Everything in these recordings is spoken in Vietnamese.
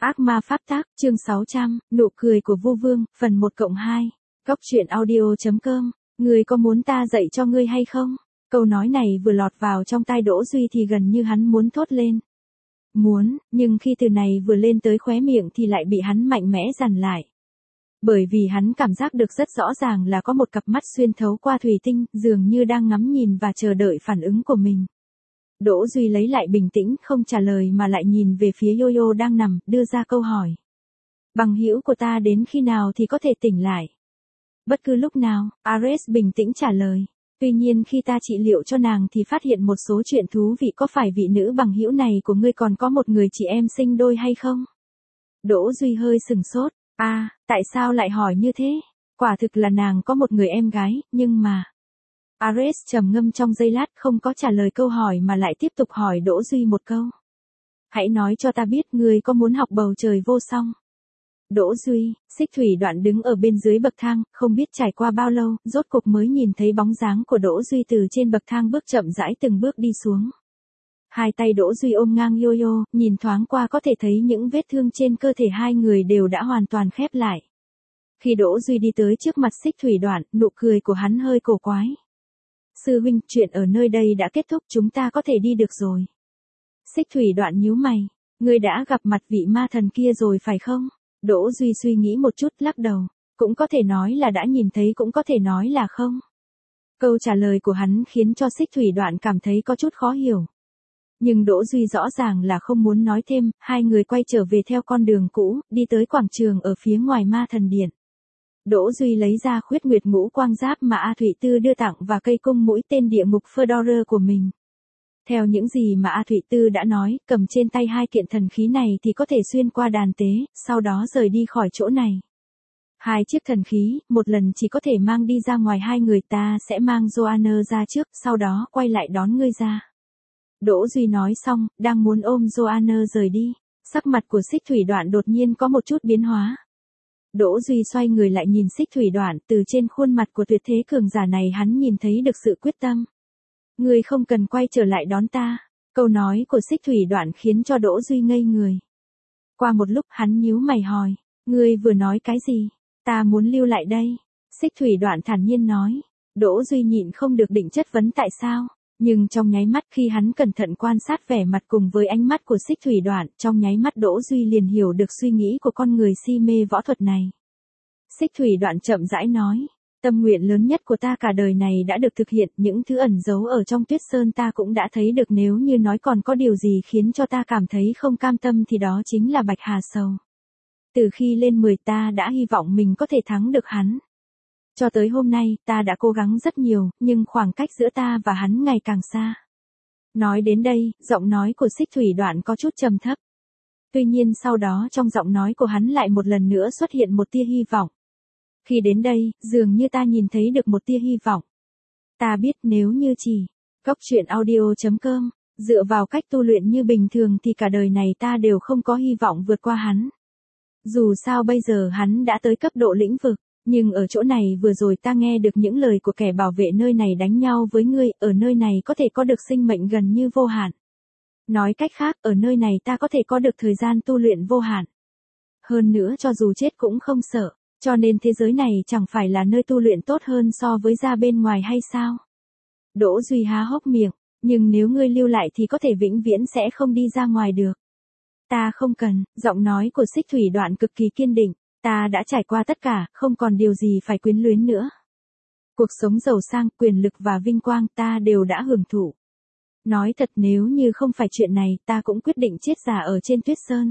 Ác ma pháp tác, chương 600, nụ cười của Vu Vương, phần 1+2. Góc truyện audio.com. Ngươi có muốn ta dạy cho ngươi hay không? Câu nói này vừa lọt vào trong tai Đỗ Duy thì gần như hắn muốn thốt lên. Muốn, nhưng khi từ này vừa lên tới khóe miệng thì lại bị hắn mạnh mẽ dằn lại. Bởi vì hắn cảm giác được rất rõ ràng là có một cặp mắt xuyên thấu qua thủy tinh, dường như đang ngắm nhìn và chờ đợi phản ứng của mình. Đỗ Duy lấy lại bình tĩnh, không trả lời mà lại nhìn về phía Yo-Yo đang nằm, đưa ra câu hỏi. Bằng hữu của ta đến khi nào thì có thể tỉnh lại? Bất cứ lúc nào, Ares bình tĩnh trả lời. Tuy nhiên khi ta trị liệu cho nàng thì phát hiện một số chuyện thú vị, có phải vị nữ bằng hữu này của ngươi còn có một người chị em sinh đôi hay không? Đỗ Duy hơi sừng sốt. Tại sao lại hỏi như thế? Quả thực là nàng có một người em gái, nhưng mà... Ares trầm ngâm trong giây lát, không có trả lời câu hỏi mà lại tiếp tục hỏi Đỗ Duy một câu. Hãy nói cho ta biết ngươi có muốn học bầu trời vô song. Đỗ Duy, Xích Thủy Đoạn đứng ở bên dưới bậc thang, không biết trải qua bao lâu, rốt cục mới nhìn thấy bóng dáng của Đỗ Duy từ trên bậc thang bước chậm rãi từng bước đi xuống. Hai tay Đỗ Duy ôm ngang Yo-Yo, nhìn thoáng qua có thể thấy những vết thương trên cơ thể hai người đều đã hoàn toàn khép lại. Khi Đỗ Duy đi tới trước mặt Xích Thủy Đoạn, nụ cười của hắn hơi cổ quái. Sư huynh, chuyện ở nơi đây đã kết thúc, chúng ta có thể đi được rồi. Xích Thủy Đoạn nhíu mày, ngươi đã gặp mặt vị ma thần kia rồi phải không? Đỗ Duy suy nghĩ một chút, lắc đầu, cũng có thể nói là đã nhìn thấy, cũng có thể nói là không. Câu trả lời của hắn khiến cho Xích Thủy Đoạn cảm thấy có chút khó hiểu. Nhưng Đỗ Duy rõ ràng là không muốn nói thêm, hai người quay trở về theo con đường cũ, đi tới quảng trường ở phía ngoài ma thần điện. Đỗ Duy lấy ra khuyết nguyệt ngũ quang giáp mà A Thụy Tư đưa tặng và cây cung mũi tên địa ngục Fedora của mình. Theo những gì mà A Thụy Tư đã nói, cầm trên tay hai kiện thần khí này thì có thể xuyên qua đàn tế, sau đó rời đi khỏi chỗ này. Hai chiếc thần khí, một lần chỉ có thể mang đi ra ngoài hai người, ta sẽ mang Joanna ra trước, sau đó quay lại đón ngươi ra. Đỗ Duy nói xong, đang muốn ôm Joanna rời đi, sắc mặt của Xích Thủy Đoạn đột nhiên có một chút biến hóa. Đỗ Duy xoay người lại nhìn Xích Thủy Đoạn, từ trên khuôn mặt của tuyệt thế cường giả này hắn nhìn thấy được sự quyết tâm. Ngươi không cần quay trở lại đón ta. Câu nói của Xích Thủy Đoạn khiến cho Đỗ Duy ngây người. Qua một lúc hắn nhíu mày hỏi, ngươi vừa nói cái gì? Ta muốn lưu lại đây. Xích Thủy Đoạn thản nhiên nói. Đỗ Duy nhịn không được định chất vấn tại sao. Nhưng trong nháy mắt khi hắn cẩn thận quan sát vẻ mặt cùng với ánh mắt của Xích Thủy Đoạn, trong nháy mắt Đỗ Duy liền hiểu được suy nghĩ của con người si mê võ thuật này. Xích Thủy Đoạn chậm rãi nói, tâm nguyện lớn nhất của ta cả đời này đã được thực hiện, những thứ ẩn giấu ở trong Tuyết Sơn ta cũng đã thấy được, nếu như nói còn có điều gì khiến cho ta cảm thấy không cam tâm thì đó chính là Bạch Hà Sầu. Từ khi lên 10 ta đã hy vọng mình có thể thắng được hắn. Cho tới hôm nay, ta đã cố gắng rất nhiều, nhưng khoảng cách giữa ta và hắn ngày càng xa. Nói đến đây, giọng nói của Xích Thủy Đoạn có chút trầm thấp. Tuy nhiên sau đó trong giọng nói của hắn lại một lần nữa xuất hiện một tia hy vọng. Khi đến đây, dường như ta nhìn thấy được một tia hy vọng. Ta biết nếu như chỉ góc truyện audio.com, dựa vào cách tu luyện như bình thường thì cả đời này ta đều không có hy vọng vượt qua hắn. Dù sao bây giờ hắn đã tới cấp độ lĩnh vực. Nhưng ở chỗ này vừa rồi ta nghe được những lời của kẻ bảo vệ nơi này đánh nhau với ngươi, ở nơi này có thể có được sinh mệnh gần như vô hạn. Nói cách khác, ở nơi này ta có thể có được thời gian tu luyện vô hạn. Hơn nữa cho dù chết cũng không sợ, cho nên thế giới này chẳng phải là nơi tu luyện tốt hơn so với ra bên ngoài hay sao? Đỗ Duy há hốc miệng, nhưng nếu ngươi lưu lại thì có thể vĩnh viễn sẽ không đi ra ngoài được. Ta không cần, giọng nói của Xích Thủy Đoạn cực kỳ kiên định. Ta đã trải qua tất cả, không còn điều gì phải quyến luyến nữa. Cuộc sống giàu sang, quyền lực và vinh quang ta đều đã hưởng thụ. Nói thật, nếu như không phải chuyện này, ta cũng quyết định chết già ở trên Tuyết Sơn.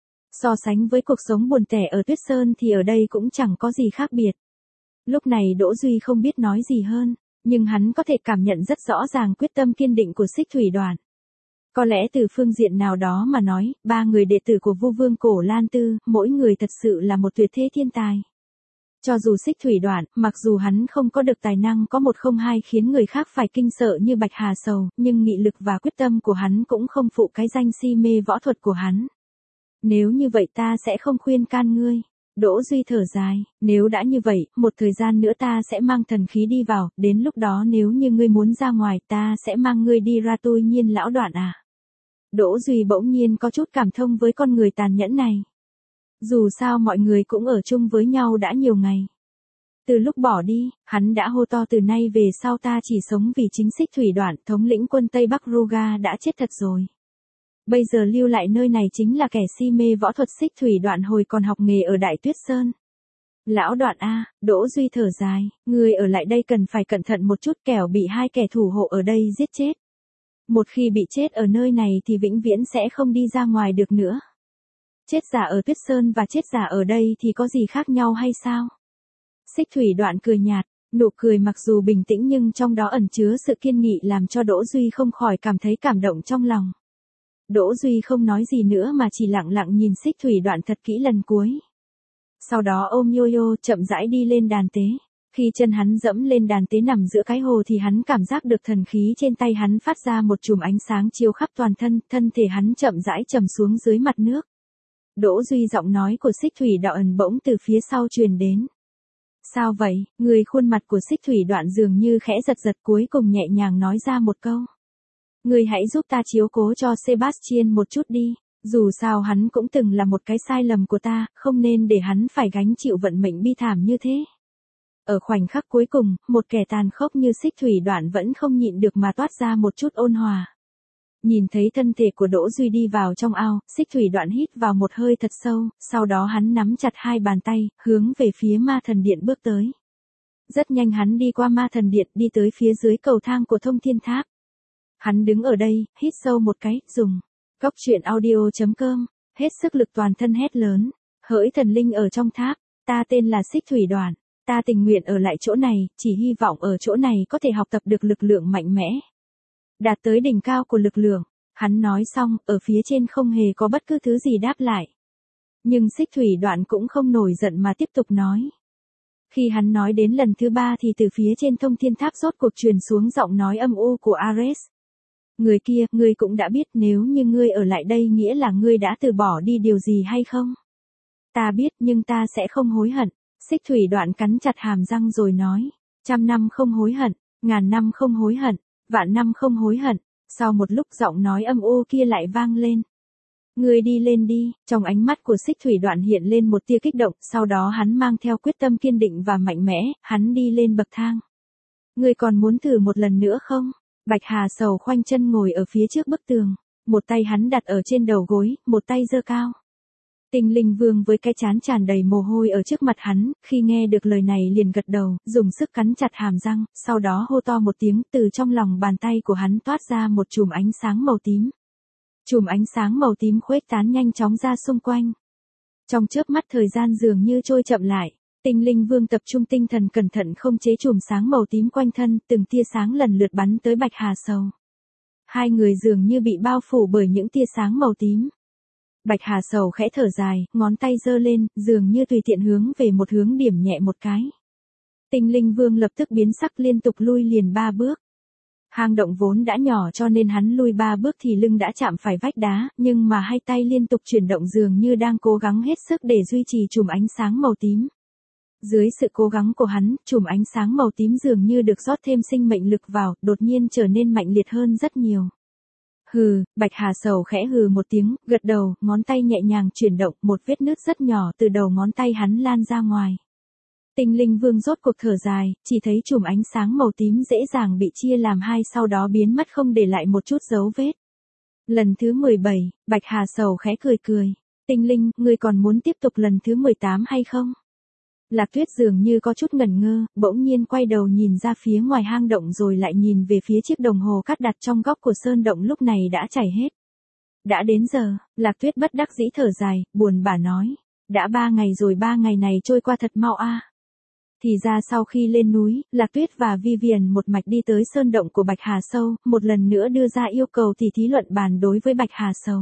So sánh với cuộc sống buồn tẻ ở Tuyết Sơn thì ở đây cũng chẳng có gì khác biệt. Lúc này Đỗ Duy không biết nói gì hơn, nhưng hắn có thể cảm nhận rất rõ ràng quyết tâm kiên định của Xích Thủy Đoạn. Có lẽ từ phương diện nào đó mà nói, ba người đệ tử của Vu Vương Cổ Lan Tư, mỗi người thật sự là một tuyệt thế thiên tài. Cho dù Xích Thủy Đoạn, mặc dù hắn không có được tài năng có một không hai khiến người khác phải kinh sợ như Bạch Hà Sầu, nhưng nghị lực và quyết tâm của hắn cũng không phụ cái danh si mê võ thuật của hắn. Nếu như vậy ta sẽ không khuyên can ngươi. Đỗ Duy thở dài, nếu đã như vậy, một thời gian nữa ta sẽ mang thần khí đi vào, đến lúc đó nếu như ngươi muốn ra ngoài ta sẽ mang ngươi đi ra Tôi Nhiên lão Đoạn à. Đỗ Duy bỗng nhiên có chút cảm thông với con người tàn nhẫn này. Dù sao mọi người cũng ở chung với nhau đã nhiều ngày. Từ lúc bỏ đi, hắn đã hô to từ nay về sau ta chỉ sống vì chính Xích Thủy Đoạn, thống lĩnh quân Tây Bắc Ruga đã chết thật rồi. Bây giờ lưu lại nơi này chính là kẻ si mê võ thuật Xích Thủy Đoạn hồi còn học nghề ở Đại Tuyết Sơn. Lão Đoạn a, Đỗ Duy thở dài, người ở lại đây cần phải cẩn thận một chút kẻo bị hai kẻ thủ hộ ở đây giết chết. Một khi bị chết ở nơi này thì vĩnh viễn sẽ không đi ra ngoài được nữa. Chết giả ở Tuyết Sơn và chết giả ở đây thì có gì khác nhau hay sao? Xích Thủy Đoạn cười nhạt, nụ cười mặc dù bình tĩnh nhưng trong đó ẩn chứa sự kiên nghị làm cho Đỗ Duy không khỏi cảm thấy cảm động trong lòng. Đỗ Duy không nói gì nữa mà chỉ lặng lặng nhìn Xích Thủy Đoạn thật kỹ lần cuối. Sau đó ôm Yo-yo chậm rãi đi lên đàn tế. Khi chân hắn dẫm lên đàn tế nằm giữa cái hồ thì hắn cảm giác được thần khí trên tay hắn phát ra một chùm ánh sáng chiếu khắp toàn thân, thân thể hắn chậm rãi trầm xuống dưới mặt nước. Đỗ Duy giọng nói của Xích Thủy Đoạn bỗng từ phía sau truyền đến. Sao vậy? Người khuôn mặt của Xích Thủy Đoạn dường như khẽ giật giật cuối cùng nhẹ nhàng nói ra một câu. Người hãy giúp ta chiếu cố cho Sebastian một chút đi, dù sao hắn cũng từng là một cái sai lầm của ta, không nên để hắn phải gánh chịu vận mệnh bi thảm như thế. Ở khoảnh khắc cuối cùng, một kẻ tàn khốc như Xích Thủy Đoạn vẫn không nhịn được mà toát ra một chút ôn hòa. Nhìn thấy thân thể của Đỗ Duy đi vào trong ao, Xích Thủy Đoạn hít vào một hơi thật sâu, sau đó hắn nắm chặt hai bàn tay, hướng về phía Ma Thần Điện bước tới. Rất nhanh hắn đi qua Ma Thần Điện đi tới phía dưới cầu thang của Thông Thiên Tháp. Hắn đứng ở đây, hít sâu một cái, dùng Cóc Truyện Audio.com, hết sức lực toàn thân hét lớn, hỡi thần linh ở trong tháp, ta tên là Xích Thủy Đoạn, ta tình nguyện ở lại chỗ này, chỉ hy vọng ở chỗ này có thể học tập được lực lượng mạnh mẽ. Đạt tới đỉnh cao của lực lượng, hắn nói xong, ở phía trên không hề có bất cứ thứ gì đáp lại. Nhưng Xích Thủy Đoạn cũng không nổi giận mà tiếp tục nói. Khi hắn nói đến lần thứ ba thì từ phía trên Thông Thiên Tháp rốt cuộc truyền xuống giọng nói âm u của Ares. Người kia, ngươi cũng đã biết nếu như ngươi ở lại đây nghĩa là ngươi đã từ bỏ đi điều gì hay không? Ta biết nhưng ta sẽ không hối hận. Xích Thủy Đoạn cắn chặt hàm răng rồi nói. 100 năm không hối hận, 1000 năm không hối hận, vạn năm không hối hận. Sau một lúc giọng nói âm u kia lại vang lên. Ngươi đi lên đi, trong ánh mắt của Xích Thủy Đoạn hiện lên một tia kích động, sau đó hắn mang theo quyết tâm kiên định và mạnh mẽ, hắn đi lên bậc thang. Ngươi còn muốn thử một lần nữa không? Bạch Hà Sầu khoanh chân ngồi ở phía trước bức tường, một tay hắn đặt ở trên đầu gối, một tay giơ cao. Tinh Linh Vương với cái trán tràn đầy mồ hôi ở trước mặt hắn, khi nghe được lời này liền gật đầu, dùng sức cắn chặt hàm răng, sau đó hô to một tiếng, từ trong lòng bàn tay của hắn toát ra một chùm ánh sáng màu tím. Chùm ánh sáng màu tím khuếch tán nhanh chóng ra xung quanh. Trong chớp mắt thời gian dường như trôi chậm lại, Tinh Linh Vương tập trung tinh thần cẩn thận không chế chùm sáng màu tím quanh thân, từng tia sáng lần lượt bắn tới Bạch Hà Sầu. Hai người dường như bị bao phủ bởi những tia sáng màu tím. Bạch Hà Sầu khẽ thở dài, ngón tay giơ lên, dường như tùy tiện hướng về một hướng điểm nhẹ một cái. Tinh Linh Vương lập tức biến sắc liên tục lui liền 3 bước. Hang động vốn đã nhỏ cho nên hắn lui 3 bước thì lưng đã chạm phải vách đá, nhưng mà hai tay liên tục chuyển động dường như đang cố gắng hết sức để duy trì chùm ánh sáng màu tím. Dưới sự cố gắng của hắn, chùm ánh sáng màu tím dường như được rót thêm sinh mệnh lực vào, đột nhiên trở nên mạnh liệt hơn rất nhiều. Hừ, Bạch Hà Sầu khẽ hừ một tiếng, gật đầu, ngón tay nhẹ nhàng chuyển động, một vết nứt rất nhỏ từ đầu ngón tay hắn lan ra ngoài. Tinh Linh Vương rốt cuộc thở dài, chỉ thấy chùm ánh sáng màu tím dễ dàng bị chia làm hai sau đó biến mất không để lại một chút dấu vết. Lần thứ 17, Bạch Hà Sầu khẽ cười cười. Tinh Linh, ngươi còn muốn tiếp tục lần thứ 18 hay không? Lạc Tuyết dường như có chút ngẩn ngơ, bỗng nhiên quay đầu nhìn ra phía ngoài hang động rồi lại nhìn về phía chiếc đồng hồ cát đặt trong góc của sơn động lúc này đã chảy hết. Đã đến giờ, Lạc Tuyết bất đắc dĩ thở dài, buồn bã nói. Đã 3 ngày rồi, 3 ngày này trôi qua thật mau a. Thì ra sau khi lên núi, Lạc Tuyết và Vivian một mạch đi tới sơn động của Bạch Hà Sâu, một lần nữa đưa ra yêu cầu tỉ thí luận bàn đối với Bạch Hà Sâu.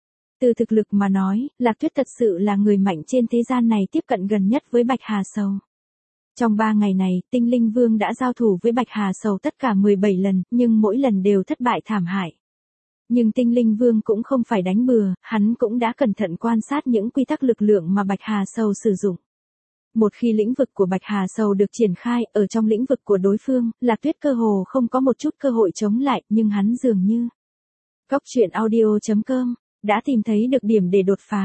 Từ thực lực mà nói, Lạc Tuyết thật sự là người mạnh trên thế gian này tiếp cận gần nhất với Bạch Hà Sầu. Trong 3 ngày này, Tinh Linh Vương đã giao thủ với Bạch Hà Sầu tất cả 17 lần, nhưng mỗi lần đều thất bại thảm hại. Nhưng Tinh Linh Vương cũng không phải đánh bừa, hắn cũng đã cẩn thận quan sát những quy tắc lực lượng mà Bạch Hà Sầu sử dụng. Một khi lĩnh vực của Bạch Hà Sầu được triển khai, ở trong lĩnh vực của đối phương, Lạc Tuyết cơ hồ không có một chút cơ hội chống lại, nhưng hắn dường như. Cóc Truyện Audio.com đã tìm thấy được điểm để đột phá.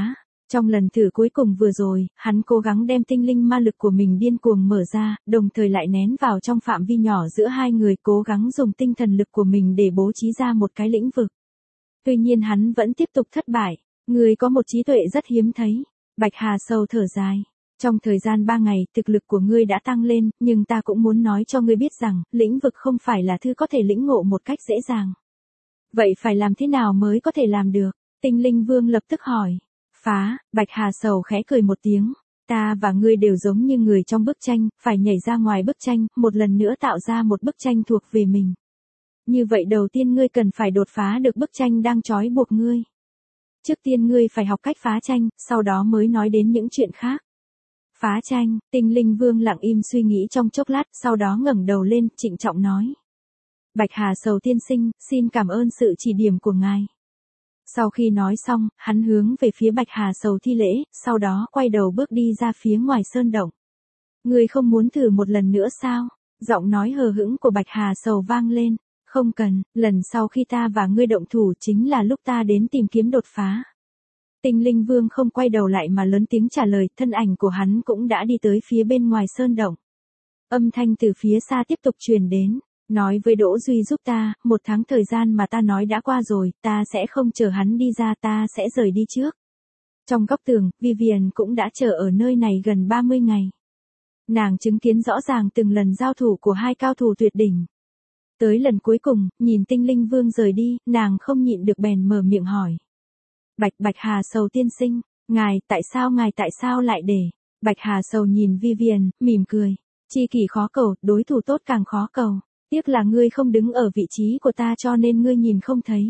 Trong lần thử cuối cùng vừa rồi, hắn cố gắng đem tinh linh ma lực của mình điên cuồng mở ra, đồng thời lại nén vào trong phạm vi nhỏ giữa hai người, cố gắng dùng tinh thần lực của mình để bố trí ra một cái lĩnh vực. Tuy nhiên hắn vẫn tiếp tục thất bại. Ngươi có một trí tuệ rất hiếm thấy. Bạch Hà sâu thở dài. Trong thời gian 3 ngày, thực lực của ngươi đã tăng lên, nhưng ta cũng muốn nói cho ngươi biết rằng, lĩnh vực không phải là thứ có thể lĩnh ngộ một cách dễ dàng. Vậy phải làm thế nào mới có thể làm được? Tinh linh vương lập tức hỏi. Phá, Bạch Hà sầu khẽ cười một tiếng. Ta và ngươi đều giống như người trong bức tranh, phải nhảy ra ngoài bức tranh, một lần nữa tạo ra một bức tranh thuộc về mình. Như vậy đầu tiên ngươi cần phải đột phá được bức tranh đang trói buộc ngươi. Trước tiên ngươi phải học cách phá tranh, sau đó mới nói đến những chuyện khác. Phá tranh, tinh linh vương lặng im suy nghĩ trong chốc lát, sau đó ngẩng đầu lên, trịnh trọng nói. Bạch Hà sầu tiên sinh, xin cảm ơn sự chỉ điểm của ngài. Sau khi nói xong, hắn hướng về phía Bạch Hà sầu thi lễ, sau đó quay đầu bước đi ra phía ngoài sơn động. Ngươi không muốn thử một lần nữa sao? Giọng nói hờ hững của Bạch Hà sầu vang lên. Không cần, lần sau khi ta và ngươi động thủ chính là lúc ta đến tìm kiếm đột phá. Tinh linh vương không quay đầu lại mà lớn tiếng trả lời, thân ảnh của hắn cũng đã đi tới phía bên ngoài sơn động. Âm thanh từ phía xa tiếp tục truyền đến, nói với Đỗ Duy giúp ta, 1 tháng thời gian mà ta nói đã qua rồi, ta sẽ không chờ hắn đi ra, ta sẽ rời đi trước. Trong góc tường, Vivian cũng đã chờ ở nơi này gần 30 ngày. Nàng chứng kiến rõ ràng từng lần giao thủ của hai cao thủ tuyệt đỉnh. Tới lần cuối cùng, nhìn tinh linh vương rời đi, nàng không nhịn được bèn mở miệng hỏi. Bạch Hà sầu tiên sinh, ngài tại sao lại để? Bạch Hà sầu nhìn Vivian, mỉm cười. Chi kỷ khó cầu, đối thủ tốt càng khó cầu. Tiếc là ngươi không đứng ở vị trí của ta cho nên ngươi nhìn không thấy.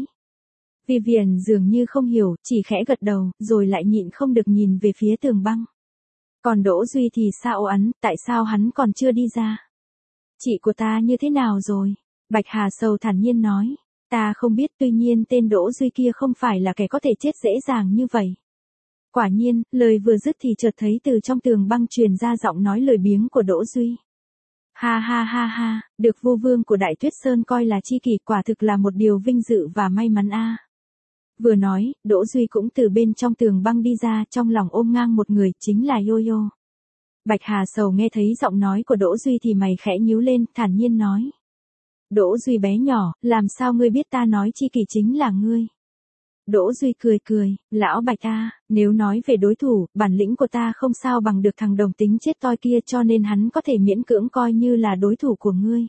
Vivian dường như không hiểu, chỉ khẽ gật đầu, rồi lại nhịn không được nhìn về phía tường băng. Còn Đỗ Duy thì sao ắn, tại sao hắn còn chưa đi ra? Chị của ta như thế nào rồi? Bạch Hà sầu thản nhiên nói. Ta không biết, tuy nhiên tên Đỗ Duy kia không phải là kẻ có thể chết dễ dàng như vậy. Quả nhiên, lời vừa dứt thì chợt thấy từ trong tường băng truyền ra giọng nói lười biếng của Đỗ Duy. Ha ha ha ha, được vô vương của Đại Tuyết Sơn coi là chi kỷ, quả thực là một điều vinh dự và may mắn a. Vừa nói, Đỗ Duy cũng từ bên trong tường băng đi ra, trong lòng ôm ngang một người, chính là Yo-Yo. Bạch Hà sầu nghe thấy giọng nói của Đỗ Duy thì mày khẽ nhíu lên, thản nhiên nói. Đỗ Duy bé nhỏ, làm sao ngươi biết ta nói chi kỷ chính là ngươi? Đỗ Duy cười, lão Bạch a, nếu nói về đối thủ, bản lĩnh của ta không sao bằng được thằng đồng tính chết toi kia, cho nên hắn có thể miễn cưỡng coi như là đối thủ của ngươi.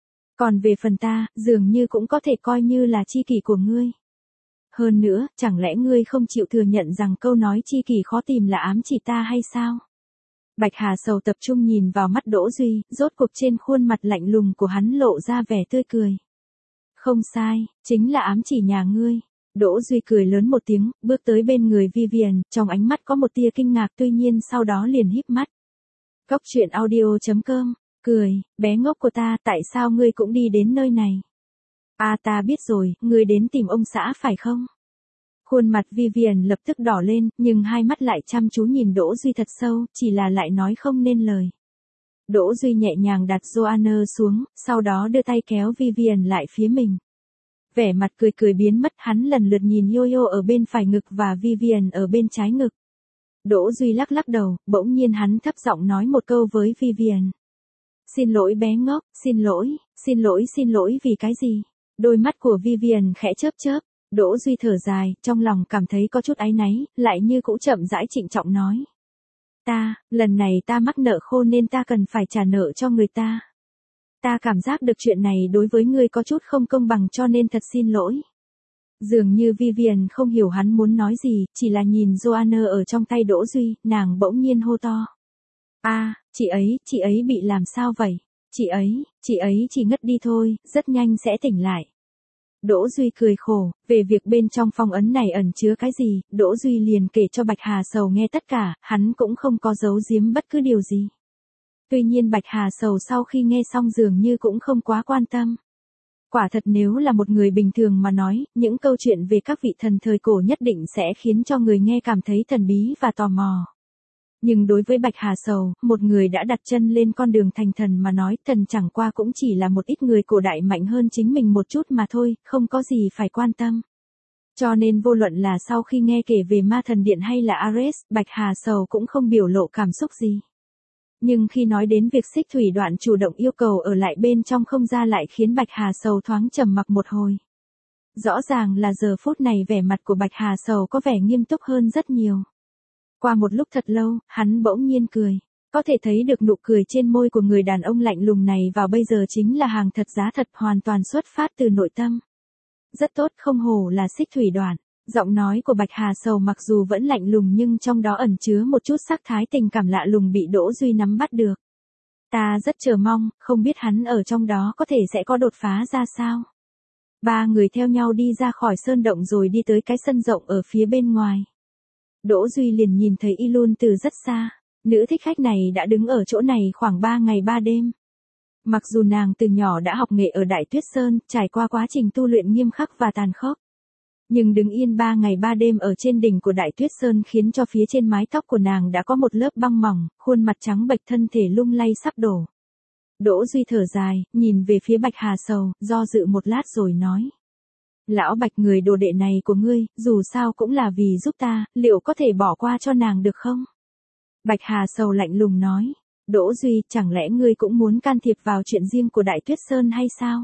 Còn về phần ta, dường như cũng có thể coi như là chi kỷ của ngươi. Hơn nữa, chẳng lẽ ngươi không chịu thừa nhận rằng câu nói chi kỷ khó tìm là ám chỉ ta hay sao? Bạch Hà sầu tập trung nhìn vào mắt Đỗ Duy, rốt cuộc trên khuôn mặt lạnh lùng của hắn lộ ra vẻ tươi cười. Không sai, chính là ám chỉ nhà ngươi. Đỗ Duy cười lớn một tiếng, bước tới bên người Vivian, trong ánh mắt có một tia kinh ngạc, tuy nhiên sau đó liền híp mắt. Góc truyện audio.com, cười, bé ngốc của ta, tại sao ngươi cũng đi đến nơi này? À ta biết rồi, ngươi đến tìm ông xã phải không? Khuôn mặt Vivian lập tức đỏ lên, nhưng hai mắt lại chăm chú nhìn Đỗ Duy thật sâu, chỉ là lại nói không nên lời. Đỗ Duy nhẹ nhàng đặt Joanna xuống, sau đó đưa tay kéo Vivian lại phía mình. Vẻ mặt cười biến mất, hắn lần lượt nhìn Yo-Yo ở bên phải ngực và Vivian ở bên trái ngực. Đỗ Duy lắc đầu, bỗng nhiên hắn thấp giọng nói một câu với Vivian. Xin lỗi bé ngốc, xin lỗi vì cái gì? Đôi mắt của Vivian khẽ chớp. Đỗ Duy thở dài, trong lòng cảm thấy có chút áy náy, lại như cũ chậm rãi trịnh trọng nói. Lần này ta mắc nợ khô nên ta cần phải trả nợ cho người ta. Ta cảm giác được chuyện này đối với ngươi có chút không công bằng cho nên thật xin lỗi. Dường như Vivian không hiểu hắn muốn nói gì, chỉ là nhìn Joanna ở trong tay Đỗ Duy, nàng bỗng nhiên hô to. Chị ấy bị làm sao vậy? Chị ấy chỉ ngất đi thôi, rất nhanh sẽ tỉnh lại. Đỗ Duy cười khổ, về việc bên trong phong ấn này ẩn chứa cái gì, Đỗ Duy liền kể cho Bạch Hà sầu nghe tất cả, hắn cũng không có giấu giếm bất cứ điều gì. Tuy nhiên Bạch Hà sầu sau khi nghe xong dường như cũng không quá quan tâm. Quả thật nếu là một người bình thường mà nói, những câu chuyện về các vị thần thời cổ nhất định sẽ khiến cho người nghe cảm thấy thần bí và tò mò. Nhưng đối với Bạch Hà sầu, một người đã đặt chân lên con đường thành thần mà nói, thần chẳng qua cũng chỉ là một ít người cổ đại mạnh hơn chính mình một chút mà thôi, không có gì phải quan tâm. Cho nên vô luận là sau khi nghe kể về ma thần điện hay là Ares, Bạch Hà Sầu cũng không biểu lộ cảm xúc gì. Nhưng khi nói đến việc Xích Thủy Đoạn chủ động yêu cầu ở lại bên trong không ra lại khiến Bạch Hà Sầu thoáng trầm mặc một hồi. Rõ ràng là giờ phút này vẻ mặt của Bạch Hà Sầu có vẻ nghiêm túc hơn rất nhiều. Qua một lúc thật lâu, hắn bỗng nhiên cười. Có thể thấy được nụ cười trên môi của người đàn ông lạnh lùng này vào bây giờ chính là hàng thật giá thật hoàn toàn xuất phát từ nội tâm. Rất tốt, không hổ là Xích Thủy Đoạn. Giọng nói của Bạch Hà Sầu mặc dù vẫn lạnh lùng nhưng trong đó ẩn chứa một chút sắc thái tình cảm lạ lùng bị Đỗ Duy nắm bắt được. Ta rất chờ mong, không biết hắn ở trong đó có thể sẽ có đột phá ra sao. Ba người theo nhau đi ra khỏi sơn động rồi đi tới cái sân rộng ở phía bên ngoài. Đỗ Duy liền nhìn thấy Ilun từ rất xa. Nữ thích khách này đã đứng ở chỗ này khoảng 3 ngày 3 đêm. Mặc dù nàng từ nhỏ đã học nghệ ở Đại Tuyết Sơn, trải qua quá trình tu luyện nghiêm khắc và tàn khốc. Nhưng đứng yên 3 ngày 3 đêm ở trên đỉnh của Đại Tuyết Sơn khiến cho phía trên mái tóc của nàng đã có một lớp băng mỏng, khuôn mặt trắng bệch thân thể lung lay sắp đổ. Đỗ Duy thở dài, nhìn về phía Bạch Hà Sầu, do dự một lát rồi nói. Lão Bạch, người đồ đệ này của ngươi, dù sao cũng là vì giúp ta, liệu có thể bỏ qua cho nàng được không? Bạch Hà Sầu lạnh lùng nói. Đỗ Duy, chẳng lẽ ngươi cũng muốn can thiệp vào chuyện riêng của Đại Tuyết Sơn hay sao?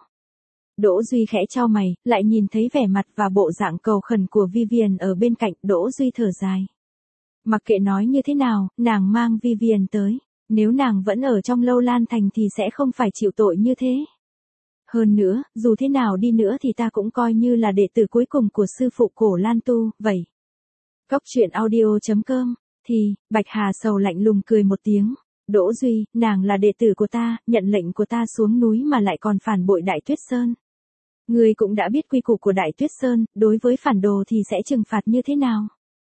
Đỗ Duy khẽ chau mày, lại nhìn thấy vẻ mặt và bộ dạng cầu khẩn của Vivian ở bên cạnh, Đỗ Duy thở dài. Mặc kệ nói như thế nào, nàng mang Vivian tới. Nếu nàng vẫn ở trong Lâu Lan Thành thì sẽ không phải chịu tội như thế. Hơn nữa, dù thế nào đi nữa thì ta cũng coi như là đệ tử cuối cùng của sư phụ Cổ Lan Tu, vậy. Cốc truyện audio.com, thì, Bạch Hà Sầu lạnh lùng cười một tiếng. Đỗ Duy, nàng là đệ tử của ta, nhận lệnh của ta xuống núi mà lại còn phản bội Đại Tuyết Sơn. Ngươi cũng đã biết quy củ của Đại Tuyết Sơn, đối với phản đồ thì sẽ trừng phạt như thế nào?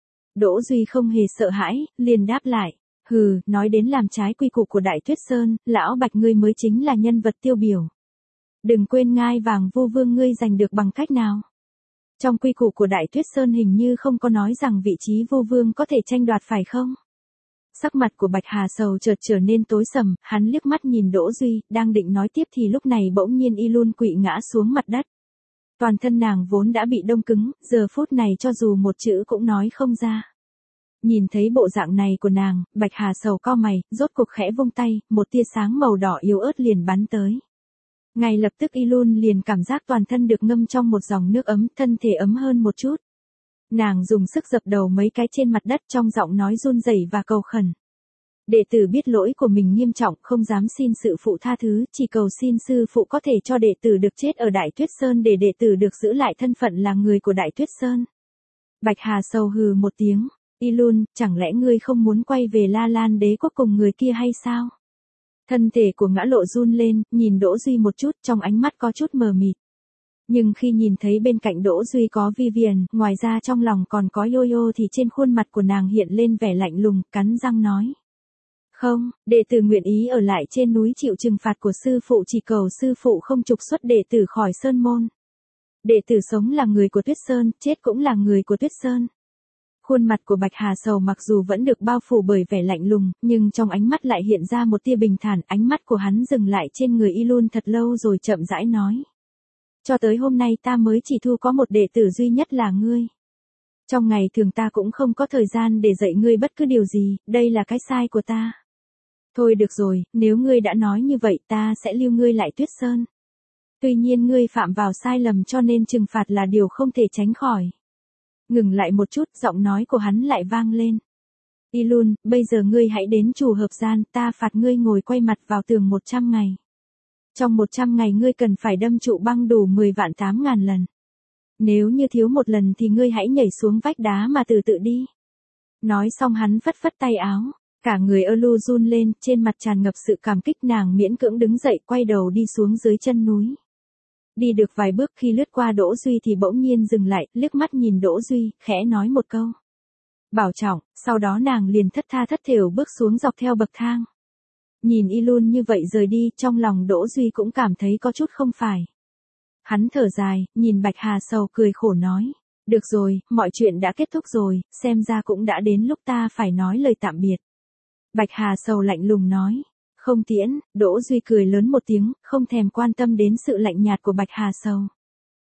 Đỗ Duy không hề sợ hãi, liền đáp lại. Hừ, nói đến làm trái quy củ của Đại Tuyết Sơn, lão Bạch ngươi mới chính là nhân vật tiêu biểu. Đừng quên ngai vàng Vu Vương ngươi giành được bằng cách nào. Trong quy củ của Đại Tuyết Sơn hình như không có nói rằng vị trí Vu Vương có thể tranh đoạt phải không? Sắc mặt của Bạch Hà Sầu chợt trở nên tối sầm, hắn liếc mắt nhìn Đỗ Duy, đang định nói tiếp thì lúc này bỗng nhiên Ilun quỵ ngã xuống mặt đất. Toàn thân nàng vốn đã bị đông cứng, giờ phút này cho dù một chữ cũng nói không ra. Nhìn thấy bộ dạng này của nàng, Bạch Hà Sầu cau mày, rốt cuộc khẽ vung tay, một tia sáng màu đỏ yếu ớt liền bắn tới. Ngay lập tức Ilun liền cảm giác toàn thân được ngâm trong một dòng nước ấm, thân thể ấm hơn một chút. Nàng dùng sức dập đầu mấy cái trên mặt đất trong giọng nói run rẩy và cầu khẩn. Đệ tử biết lỗi của mình nghiêm trọng, không dám xin sự phụ tha thứ, chỉ cầu xin sư phụ có thể cho đệ tử được chết ở Đại Tuyết Sơn để đệ tử được giữ lại thân phận là người của Đại Tuyết Sơn. Bạch Hà Sầu hừ một tiếng. Ilun, chẳng lẽ ngươi không muốn quay về La Lan Đế quốc cùng người kia hay sao? Thân thể của Ngã Lộ run lên, nhìn Đỗ Duy một chút, trong ánh mắt có chút mờ mịt. Nhưng khi nhìn thấy bên cạnh Đỗ Duy có Vivian, ngoài ra trong lòng còn có Yo-Yo thì trên khuôn mặt của nàng hiện lên vẻ lạnh lùng, cắn răng nói. Không, đệ tử nguyện ý ở lại trên núi chịu trừng phạt của sư phụ, chỉ cầu sư phụ không trục xuất đệ tử khỏi sơn môn. Đệ tử sống là người của Tuyết Sơn, chết cũng là người của Tuyết Sơn. Khuôn mặt của Bạch Hà Sầu mặc dù vẫn được bao phủ bởi vẻ lạnh lùng, nhưng trong ánh mắt lại hiện ra một tia bình thản, ánh mắt của hắn dừng lại trên người Ilun thật lâu rồi chậm rãi nói. Cho tới hôm nay ta mới chỉ thu có một đệ tử duy nhất là ngươi. Trong ngày thường ta cũng không có thời gian để dạy ngươi bất cứ điều gì, đây là cái sai của ta. Thôi được rồi, nếu ngươi đã nói như vậy ta sẽ lưu ngươi lại Tuyết Sơn. Tuy nhiên ngươi phạm vào sai lầm cho nên trừng phạt là điều không thể tránh khỏi. Ngừng lại một chút, giọng nói của hắn lại vang lên. Ilun, bây giờ ngươi hãy đến Trù Hợp Gian, ta phạt ngươi ngồi quay mặt vào tường 100 ngày. Trong 100 ngày ngươi cần phải đâm trụ băng đủ 10.800.000 lần. Nếu như thiếu một lần thì ngươi hãy nhảy xuống vách đá mà từ tự đi. Nói xong hắn phất phất tay áo, cả người Elu run lên, trên mặt tràn ngập sự cảm kích, nàng miễn cưỡng đứng dậy quay đầu đi xuống dưới chân núi. Đi được vài bước khi lướt qua Đỗ Duy thì bỗng nhiên dừng lại, liếc mắt nhìn Đỗ Duy, khẽ nói một câu. Bảo trọng, sau đó nàng liền thất tha thất thểu bước xuống dọc theo bậc thang. Nhìn Ilun như vậy rời đi, trong lòng Đỗ Duy cũng cảm thấy có chút không phải. Hắn thở dài, nhìn Bạch Hà Sầu cười khổ nói. Được rồi, mọi chuyện đã kết thúc rồi, xem ra cũng đã đến lúc ta phải nói lời tạm biệt. Bạch Hà Sầu lạnh lùng nói. Không tiễn, Đỗ Duy cười lớn một tiếng, không thèm quan tâm đến sự lạnh nhạt của Bạch Hà Sầu.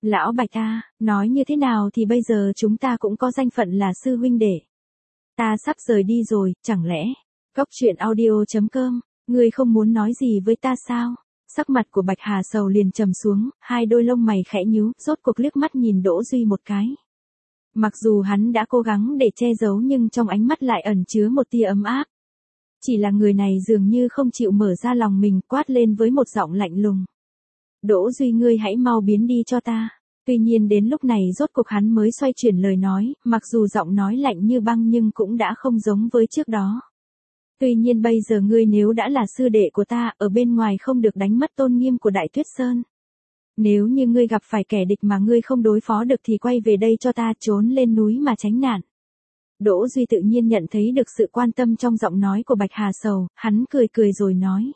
Lão Bạch ta, nói như thế nào thì bây giờ chúng ta cũng có danh phận là sư huynh đệ. Ta sắp rời đi rồi, chẳng lẽ? Cốc truyện audio.com, ngươi không muốn nói gì với ta sao? Sắc mặt của Bạch Hà Sầu liền trầm xuống, hai đôi lông mày khẽ nhíu, rốt cuộc liếc mắt nhìn Đỗ Duy một cái. Mặc dù hắn đã cố gắng để che giấu nhưng trong ánh mắt lại ẩn chứa một tia ấm áp. Chỉ là người này dường như không chịu mở ra lòng mình, quát lên với một giọng lạnh lùng. Đỗ Duy, ngươi hãy mau biến đi cho ta. Tuy nhiên đến lúc này rốt cuộc hắn mới xoay chuyển lời nói, mặc dù giọng nói lạnh như băng nhưng cũng đã không giống với trước đó. Tuy nhiên bây giờ ngươi nếu đã là sư đệ của ta, ở bên ngoài không được đánh mất tôn nghiêm của Đại Tuyết Sơn. Nếu như ngươi gặp phải kẻ địch mà ngươi không đối phó được thì quay về đây cho ta, trốn lên núi mà tránh nạn. Đỗ Duy tự nhiên nhận thấy được sự quan tâm trong giọng nói của Bạch Hà Sầu, hắn cười cười rồi nói.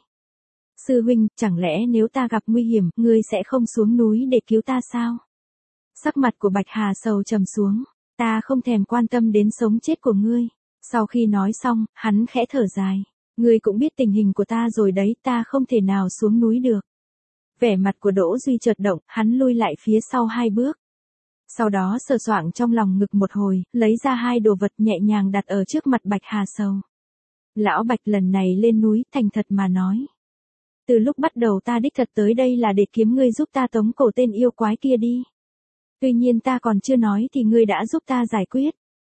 Sư huynh, chẳng lẽ nếu ta gặp nguy hiểm, ngươi sẽ không xuống núi để cứu ta sao? Sắc mặt của Bạch Hà Sầu trầm xuống, ta không thèm quan tâm đến sống chết của ngươi. Sau khi nói xong, hắn khẽ thở dài. Ngươi cũng biết tình hình của ta rồi đấy, ta không thể nào xuống núi được. Vẻ mặt của Đỗ Duy chợt động, hắn lui lại phía sau 2 bước. Sau đó sờ soạng trong lòng ngực một hồi, lấy ra 2 đồ vật nhẹ nhàng đặt ở trước mặt Bạch Hà Sầu. Lão Bạch, lần này lên núi, thành thật mà nói. Từ lúc bắt đầu ta đích thật tới đây là để kiếm ngươi giúp ta tống cổ tên yêu quái kia đi. Tuy nhiên ta còn chưa nói thì ngươi đã giúp ta giải quyết.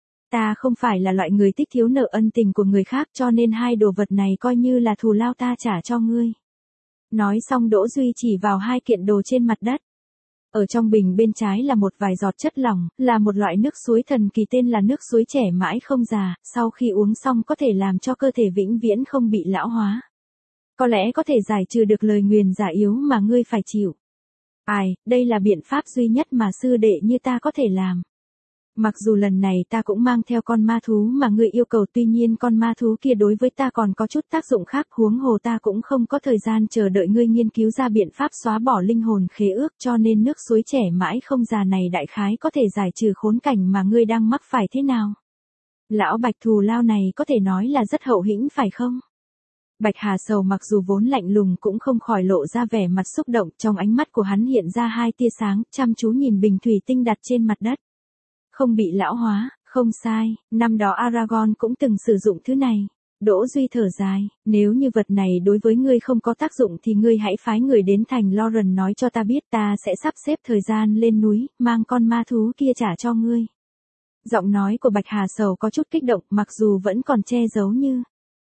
Ta không phải là loại người thích thiếu nợ ân tình của người khác, cho nên 2 đồ vật này coi như là thù lao ta trả cho ngươi. Nói xong Đỗ Duy chỉ vào 2 kiện đồ trên mặt đất. Ở trong bình bên trái là một vài giọt chất lỏng, là một loại nước suối thần kỳ tên là nước suối trẻ mãi không già, sau khi uống xong có thể làm cho cơ thể vĩnh viễn không bị lão hóa. Có lẽ có thể giải trừ được lời nguyền giả yếu mà ngươi phải chịu. Ai, đây là biện pháp duy nhất mà sư đệ như ta có thể làm. Mặc dù lần này ta cũng mang theo con ma thú mà ngươi yêu cầu, tuy nhiên con ma thú kia đối với ta còn có chút tác dụng khác, huống hồ ta cũng không có thời gian chờ đợi ngươi nghiên cứu ra biện pháp xóa bỏ linh hồn khế ước, cho nên nước suối trẻ mãi không già này đại khái có thể giải trừ khốn cảnh mà ngươi đang mắc phải thế nào. Lão Bạch, thù lao này có thể nói là rất hậu hĩnh phải không? Bạch Hà Sầu mặc dù vốn lạnh lùng cũng không khỏi lộ ra vẻ mặt xúc động, trong ánh mắt của hắn hiện ra 2 tia sáng, chăm chú nhìn bình thủy tinh đặt trên mặt đất. Không bị lão hóa, không sai, năm đó Aragorn cũng từng sử dụng thứ này. Đỗ Duy thở dài, nếu như vật này đối với ngươi không có tác dụng thì ngươi hãy phái người đến thành Loren nói cho ta biết, ta sẽ sắp xếp thời gian lên núi, mang con ma thú kia trả cho ngươi. Giọng nói của Bạch Hà Sầu có chút kích động, mặc dù vẫn còn che giấu như.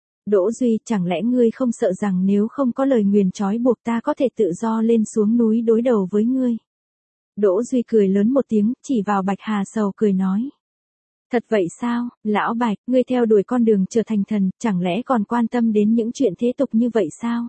Đỗ Duy, chẳng lẽ ngươi không sợ rằng nếu không có lời nguyền trói buộc ta có thể tự do lên xuống núi đối đầu với ngươi? Đỗ Duy cười lớn một tiếng, chỉ vào Bạch Hà Sầu cười nói. Thật vậy sao, lão Bạch, ngươi theo đuổi con đường trở thành thần, chẳng lẽ còn quan tâm đến những chuyện thế tục như vậy sao?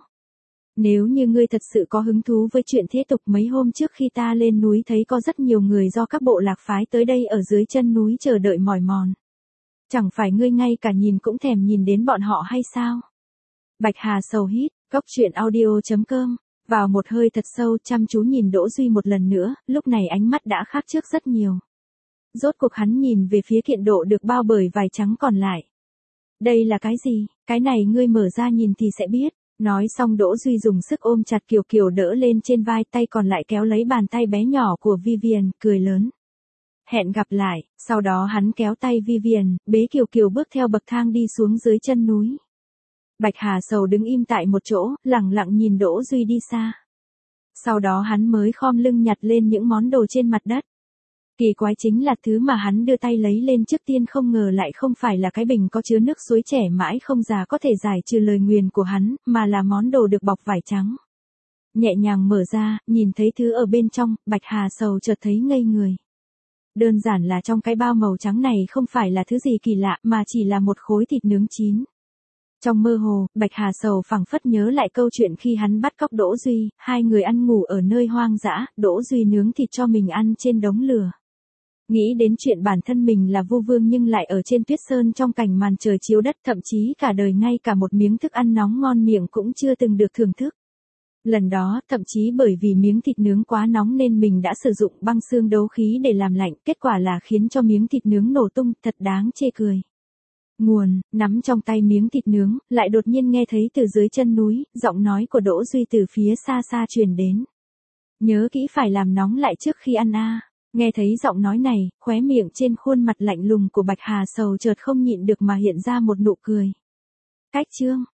Nếu như ngươi thật sự có hứng thú với chuyện thế tục, mấy hôm trước khi ta lên núi thấy có rất nhiều người do các bộ lạc phái tới đây ở dưới chân núi chờ đợi mỏi mòn. Chẳng phải ngươi ngay cả nhìn cũng thèm nhìn đến bọn họ hay sao? Bạch Hà Sầu hít, cốc truyện audio.com, vào một hơi thật sâu, chăm chú nhìn Đỗ Duy một lần nữa, lúc này ánh mắt đã khác trước rất nhiều. Rốt cuộc hắn nhìn về phía kiện độ được bao bởi vải trắng còn lại. Đây là cái gì? Cái này ngươi mở ra nhìn thì sẽ biết. Nói xong Đỗ Duy dùng sức ôm chặt Kiều Kiều đỡ lên trên vai, tay còn lại kéo lấy bàn tay bé nhỏ của Vivian, cười lớn. Hẹn gặp lại, sau đó hắn kéo tay Vivian, bế Kiều Kiều bước theo bậc thang đi xuống dưới chân núi. Bạch Hà Sầu đứng im tại một chỗ, lặng lặng nhìn Đỗ Duy đi xa. Sau đó hắn mới khom lưng nhặt lên những món đồ trên mặt đất. Kỳ quái chính là thứ mà hắn đưa tay lấy lên trước tiên không ngờ lại không phải là cái bình có chứa nước suối trẻ mãi không già có thể giải trừ lời nguyền của hắn, mà là món đồ được bọc vải trắng. Nhẹ nhàng mở ra, nhìn thấy thứ ở bên trong, Bạch Hà Sầu chợt thấy ngây người. Đơn giản là trong cái bao màu trắng này không phải là thứ gì kỳ lạ mà chỉ là một khối thịt nướng chín. Trong mơ hồ, Bạch Hà Sầu phảng phất nhớ lại câu chuyện khi hắn bắt cóc Đỗ Duy, 2 người ăn ngủ ở nơi hoang dã, Đỗ Duy nướng thịt cho mình ăn trên đống lửa. Nghĩ đến chuyện bản thân mình là Vu Vương nhưng lại ở trên Tuyết Sơn trong cảnh màn trời chiếu đất, thậm chí cả đời ngay cả một miếng thức ăn nóng ngon miệng cũng chưa từng được thưởng thức. Lần đó, thậm chí bởi vì miếng thịt nướng quá nóng nên mình đã sử dụng băng xương đấu khí để làm lạnh, kết quả là khiến cho miếng thịt nướng nổ tung, thật đáng chê cười. Nguồn, nắm trong tay miếng thịt nướng, lại đột nhiên nghe thấy từ dưới chân núi, giọng nói của Đỗ Duy từ phía xa xa truyền đến. Nhớ kỹ phải làm nóng lại trước khi ăn a. Nghe thấy giọng nói này, khóe miệng trên khuôn mặt lạnh lùng của Bạch Hà Sầu chợt không nhịn được mà hiện ra một nụ cười. Cách chương